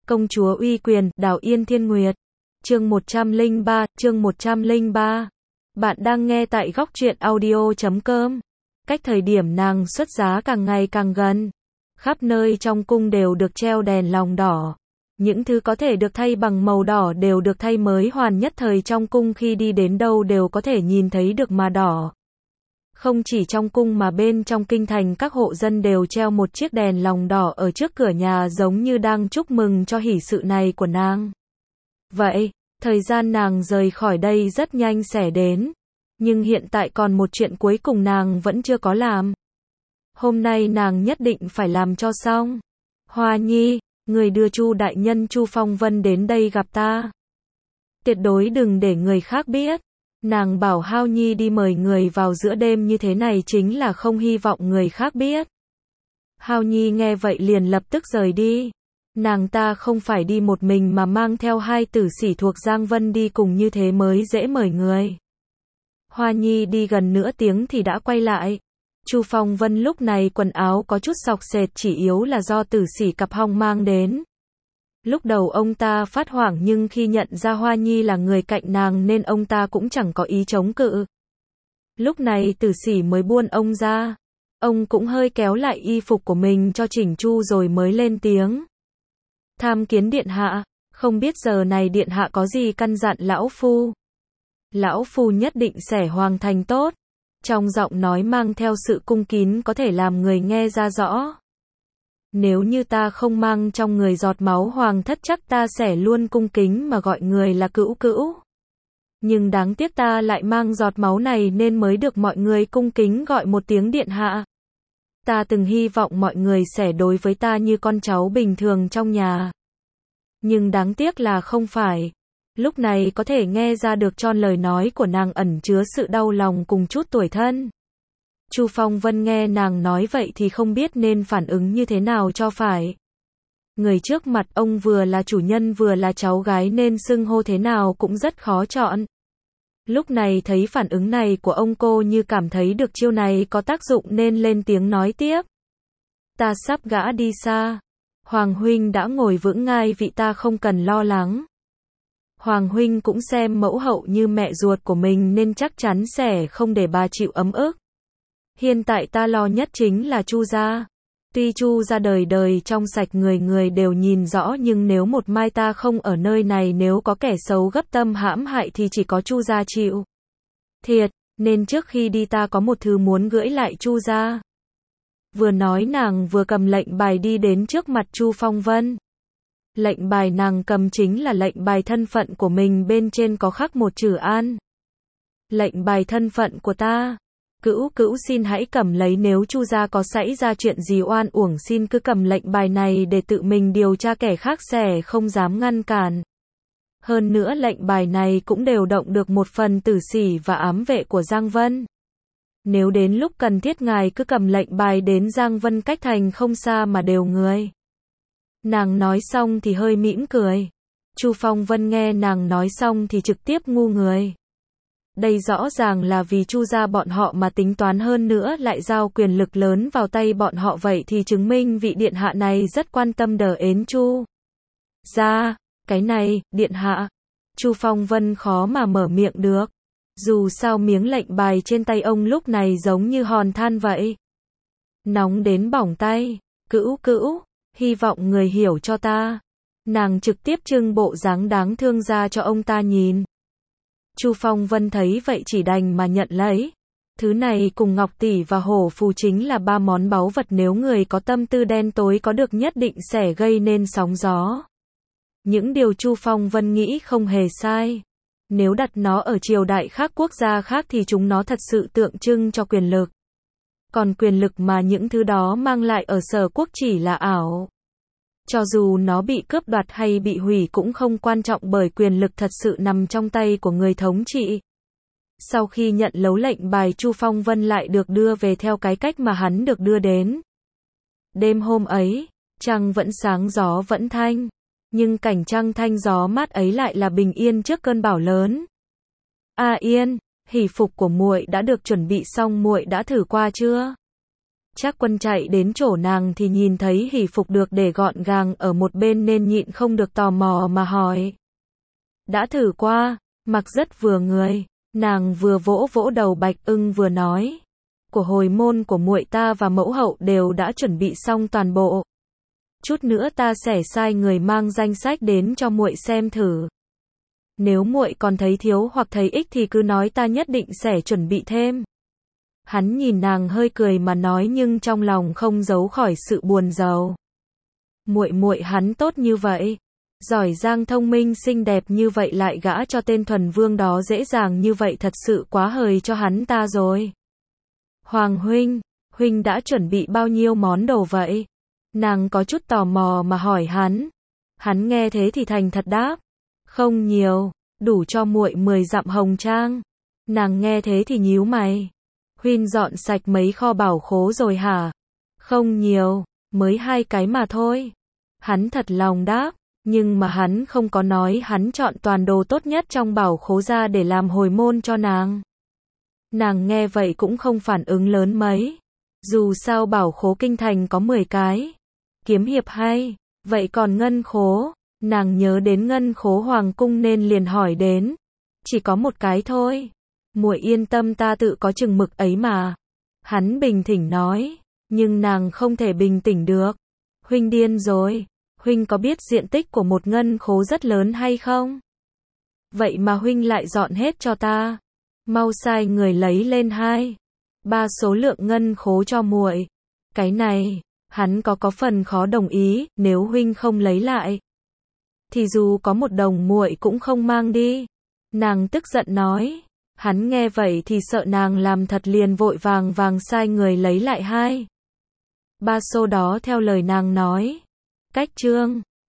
Công chúa uy quyền, Đào Yên Thiên Nguyệt. Chương 103. Bạn đang nghe tại góc truyện audio.com. Cách thời điểm nàng xuất giá càng ngày càng gần, khắp nơi trong cung đều được treo đèn lồng đỏ. Những thứ có thể được thay bằng màu đỏ đều được thay mới hoàn nhất thời trong cung, khi đi đến đâu đều có thể nhìn thấy được mà đỏ. Không chỉ trong cung mà bên trong kinh thành các hộ dân đều treo một chiếc đèn lồng đỏ ở trước cửa nhà, giống như đang chúc mừng cho hỷ sự này của nàng. Vậy, thời gian nàng rời khỏi đây rất nhanh sẽ đến. Nhưng hiện tại còn một chuyện cuối cùng nàng vẫn chưa có làm. Hôm nay nàng nhất định phải làm cho xong. Hoa Nhi, người đưa Chu đại nhân Chu Phong Vân đến đây gặp ta. Tuyệt đối đừng để người khác biết. Nàng bảo Hao Nhi đi mời người vào giữa đêm như thế này chính là không hy vọng người khác biết. Hao Nhi nghe vậy liền lập tức rời đi. Nàng ta không phải đi một mình mà mang theo hai tử sĩ thuộc Giang Vân đi cùng, như thế mới dễ mời người. Hoa Nhi đi gần nửa tiếng thì đã quay lại. Chu Phong Vân lúc này quần áo có chút xộc xệch, chỉ yếu là do tử sĩ cặp hong mang đến. Lúc đầu ông ta phát hoảng, nhưng khi nhận ra Hoa Nhi là người cạnh nàng nên ông ta cũng chẳng có ý chống cự. Lúc này tử sĩ mới buông ông ra. Ông cũng hơi kéo lại y phục của mình cho chỉnh chu rồi mới lên tiếng. Tham kiến điện hạ, không biết giờ này điện hạ có gì căn dặn lão phu. Lão phu nhất định sẽ hoàn thành tốt. Trong giọng nói mang theo sự cung kín có thể làm người nghe ra rõ. Nếu như ta không mang trong người giọt máu hoàng thất chắc ta sẽ luôn cung kính mà gọi người là cữu cữu. Nhưng đáng tiếc ta lại mang giọt máu này nên mới được mọi người cung kính gọi một tiếng điện hạ. Ta từng hy vọng mọi người sẽ đối với ta như con cháu bình thường trong nhà. Nhưng đáng tiếc là không phải. Lúc này có thể nghe ra được trong lời nói của nàng ẩn chứa sự đau lòng cùng chút tủi thân. Chu Phong Vân nghe nàng nói vậy thì không biết nên phản ứng như thế nào cho phải. Người trước mặt ông vừa là chủ nhân vừa là cháu gái nên xưng hô thế nào cũng rất khó chọn. Lúc này thấy phản ứng này của ông, cô như cảm thấy được chiêu này có tác dụng nên lên tiếng nói tiếp. Ta sắp gả đi xa. Hoàng huynh đã ngồi vững ngai vị, ta không cần lo lắng. Hoàng huynh cũng xem mẫu hậu như mẹ ruột của mình nên chắc chắn sẽ không để bà chịu ấm ức. Hiện tại ta lo nhất chính là Chu gia. Tuy Chu gia đời đời trong sạch, người người đều nhìn rõ, nhưng nếu một mai ta không ở nơi này, nếu có kẻ xấu gấp tâm hãm hại thì chỉ có Chu gia chịu thiệt, nên trước khi đi ta có một thứ muốn gửi lại Chu gia. Vừa nói nàng vừa cầm lệnh bài đi đến trước mặt Chu Phong Vân. Lệnh bài nàng cầm chính là lệnh bài thân phận của mình, bên trên có khắc một chữ An. Lệnh bài thân phận của ta. Cữu cữu xin hãy cầm lấy, nếu Chu gia có xảy ra chuyện gì oan uổng xin cứ cầm lệnh bài này để tự mình điều tra, kẻ khác sẽ không dám ngăn cản. Hơn nữa lệnh bài này cũng đều động được một phần tử sĩ và ám vệ của Giang Vân. Nếu đến lúc cần thiết ngài cứ cầm lệnh bài đến Giang Vân, cách thành không xa mà đều người. Nàng nói xong thì hơi mỉm cười. Chu Phong Vân nghe nàng nói xong thì trực tiếp ngu người. Đây rõ ràng là vì Chu gia bọn họ mà tính toán, hơn nữa lại giao quyền lực lớn vào tay bọn họ, vậy thì chứng minh vị điện hạ này rất quan tâm đờ ến Chu gia. Cái này, điện hạ. Chu Phong Vân khó mà mở miệng được. Dù sao miếng lệnh bài trên tay ông lúc này giống như hòn than vậy. Nóng đến bỏng tay. Cữu cữu, hy vọng người hiểu cho ta. Nàng trực tiếp trưng bộ dáng đáng thương ra cho ông ta nhìn. Chu Phong Vân thấy vậy chỉ đành mà nhận lấy. Thứ này cùng ngọc tỷ và hổ phù chính là ba món báu vật, nếu người có tâm tư đen tối có được nhất định sẽ gây nên sóng gió. Những điều Chu Phong Vân nghĩ không hề sai. Nếu đặt nó ở triều đại khác, quốc gia khác thì chúng nó thật sự tượng trưng cho quyền lực. Còn quyền lực mà những thứ đó mang lại ở Sở Quốc chỉ là ảo. Cho dù nó bị cướp đoạt hay bị hủy cũng không quan trọng, bởi quyền lực thật sự nằm trong tay của người thống trị. Sau khi nhận lấu lệnh bài, Chu Phong Vân lại được đưa về theo cái cách mà hắn được đưa đến. Đêm hôm ấy, trăng vẫn sáng, gió vẫn thanh. Nhưng cảnh trăng thanh gió mát ấy lại là bình yên trước cơn bão lớn. A Yên, hỷ phục của muội đã được chuẩn bị xong, muội đã thử qua chưa? Trác Quân chạy đến chỗ nàng thì nhìn thấy hỷ phục được để gọn gàng ở một bên nên nhịn không được tò mò mà hỏi. Đã thử qua, mặc rất vừa người. Nàng vừa vỗ vỗ đầu Bạch Ưng vừa nói. Của hồi môn của muội ta và mẫu hậu đều đã chuẩn bị xong toàn bộ. Chút nữa ta sẽ sai người mang danh sách đến cho muội xem thử. Nếu muội còn thấy thiếu hoặc thấy ích thì cứ nói, ta nhất định sẽ chuẩn bị thêm. Hắn nhìn nàng hơi cười mà nói nhưng trong lòng không giấu khỏi sự buồn rầu. Muội hắn tốt như vậy, giỏi giang thông minh xinh đẹp như vậy lại gả cho tên thuần vương đó dễ dàng như vậy, thật sự quá hời cho hắn ta rồi. Hoàng huynh đã chuẩn bị bao nhiêu món đồ vậy? Nàng có chút tò mò mà hỏi hắn. Hắn nghe thế thì thành thật đáp. Không nhiều, đủ cho muội 10 dặm hồng trang. Nàng nghe thế thì nhíu mày. Huynh dọn sạch mấy kho bảo khố rồi hả? Không nhiều, mới 2 cái mà thôi. Hắn thật lòng đáp, nhưng mà hắn không có nói hắn chọn toàn đồ tốt nhất trong bảo khố ra để làm hồi môn cho nàng. Nàng nghe vậy cũng không phản ứng lớn mấy. Dù sao bảo khố kinh thành có 10 cái. Kiếm hiệp hay, vậy còn ngân khố? Nàng nhớ đến ngân khố hoàng cung nên liền hỏi đến. Chỉ có 1 cái thôi. Muội yên tâm, ta tự có chừng mực ấy mà. Hắn bình thản nói, nhưng nàng không thể bình tĩnh được. Huynh điên rồi, huynh có biết diện tích của một ngân khố rất lớn hay không? Vậy mà huynh lại dọn hết cho ta. Mau sai người lấy lên 2-3 số lượng ngân khố cho muội. Cái này, hắn có phần khó đồng ý, nếu huynh không lấy lại thì dù có 1 đồng muội cũng không mang đi. Nàng tức giận nói. Hắn nghe vậy thì sợ nàng làm thật liền vội vàng sai người lấy lại 2-3 số đó theo lời nàng nói. Cách chương